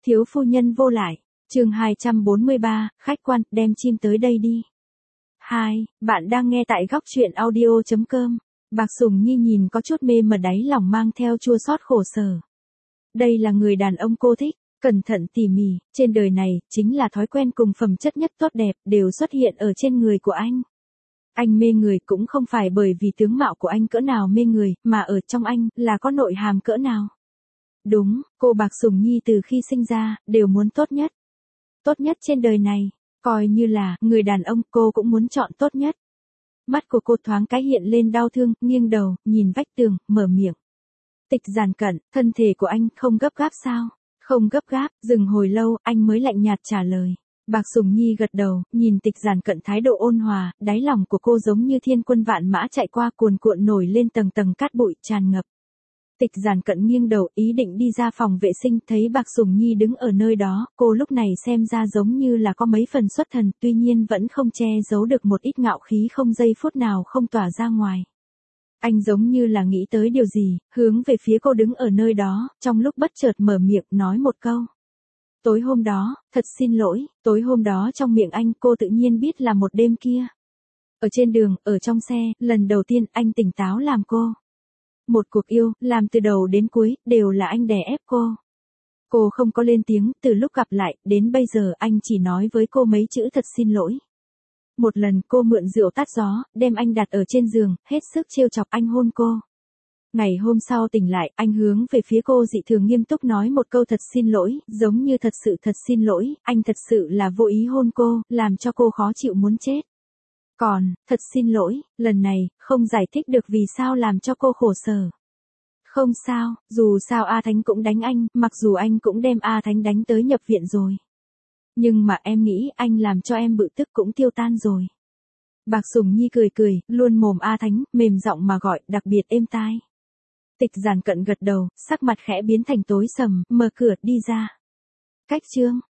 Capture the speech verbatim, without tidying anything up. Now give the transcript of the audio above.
Thiếu phu nhân vô lại. Chương hai trăm bốn mươi ba, khách quan, đem chim tới đây đi. hai, bạn đang nghe tại góc truyện audio chấm com. Bạc Sùng Nhi nhìn có chút mê mà đáy lòng mang theo chua xót khổ sở. Đây là người đàn ông cô thích, cẩn thận tỉ mỉ, trên đời này, chính là thói quen cùng phẩm chất nhất tốt đẹp, đều xuất hiện ở trên người của anh. Anh mê người cũng không phải bởi vì tướng mạo của anh cỡ nào mê người, mà ở trong anh, là có nội hàm cỡ nào. Đúng, cô Bạc Sùng Nhi từ khi sinh ra, đều muốn tốt nhất. Tốt nhất trên đời này, coi như là, người đàn ông, cô cũng muốn chọn tốt nhất. Mắt của cô thoáng cái hiện lên đau thương, nghiêng đầu, nhìn vách tường, mở miệng. Tịch Giản Cận, thân thể của anh không gấp gáp sao? Không gấp gáp, dừng hồi lâu, anh mới lạnh nhạt trả lời. Bạc Sùng Nhi gật đầu, nhìn Tịch Giản Cận thái độ ôn hòa, đáy lòng của cô giống như thiên quân vạn mã chạy qua cuồn cuộn nổi lên tầng tầng cát bụi tràn ngập. Tịch Giản Cận nghiêng đầu, ý định đi ra phòng vệ sinh, thấy Bạc Sùng Nhi đứng ở nơi đó, cô lúc này xem ra giống như là có mấy phần xuất thần, tuy nhiên vẫn không che giấu được một ít ngạo khí không giây phút nào không tỏa ra ngoài. Anh giống như là nghĩ tới điều gì, hướng về phía cô đứng ở nơi đó, trong lúc bất chợt mở miệng nói một câu. Tối hôm đó, thật xin lỗi, tối hôm đó trong miệng anh cô tự nhiên biết là một đêm kia. Ở trên đường, ở trong xe, lần đầu tiên anh tỉnh táo làm cô. Một cuộc yêu, làm từ đầu đến cuối, đều là anh đè ép cô. Cô không có lên tiếng, từ lúc gặp lại, đến bây giờ anh chỉ nói với cô mấy chữ thật xin lỗi. Một lần cô mượn rượu tắt gió, đem anh đặt ở trên giường, hết sức trêu chọc anh hôn cô. Ngày hôm sau tỉnh lại, anh hướng về phía cô dị thường nghiêm túc nói một câu thật xin lỗi, giống như thật sự thật xin lỗi, anh thật sự là vô ý hôn cô, làm cho cô khó chịu muốn chết. Còn, thật xin lỗi, lần này, không giải thích được vì sao làm cho cô khổ sở. Không sao, dù sao A Thánh cũng đánh anh, mặc dù anh cũng đem A Thánh đánh tới nhập viện rồi. Nhưng mà em nghĩ anh làm cho em bực tức cũng tiêu tan rồi. Bạc Sùng Nhi cười cười, luôn mồm A Thánh, mềm giọng mà gọi, đặc biệt êm tai. Tịch Giản Cận gật đầu, sắc mặt khẽ biến thành tối sầm, mở cửa, đi ra. Cách chương.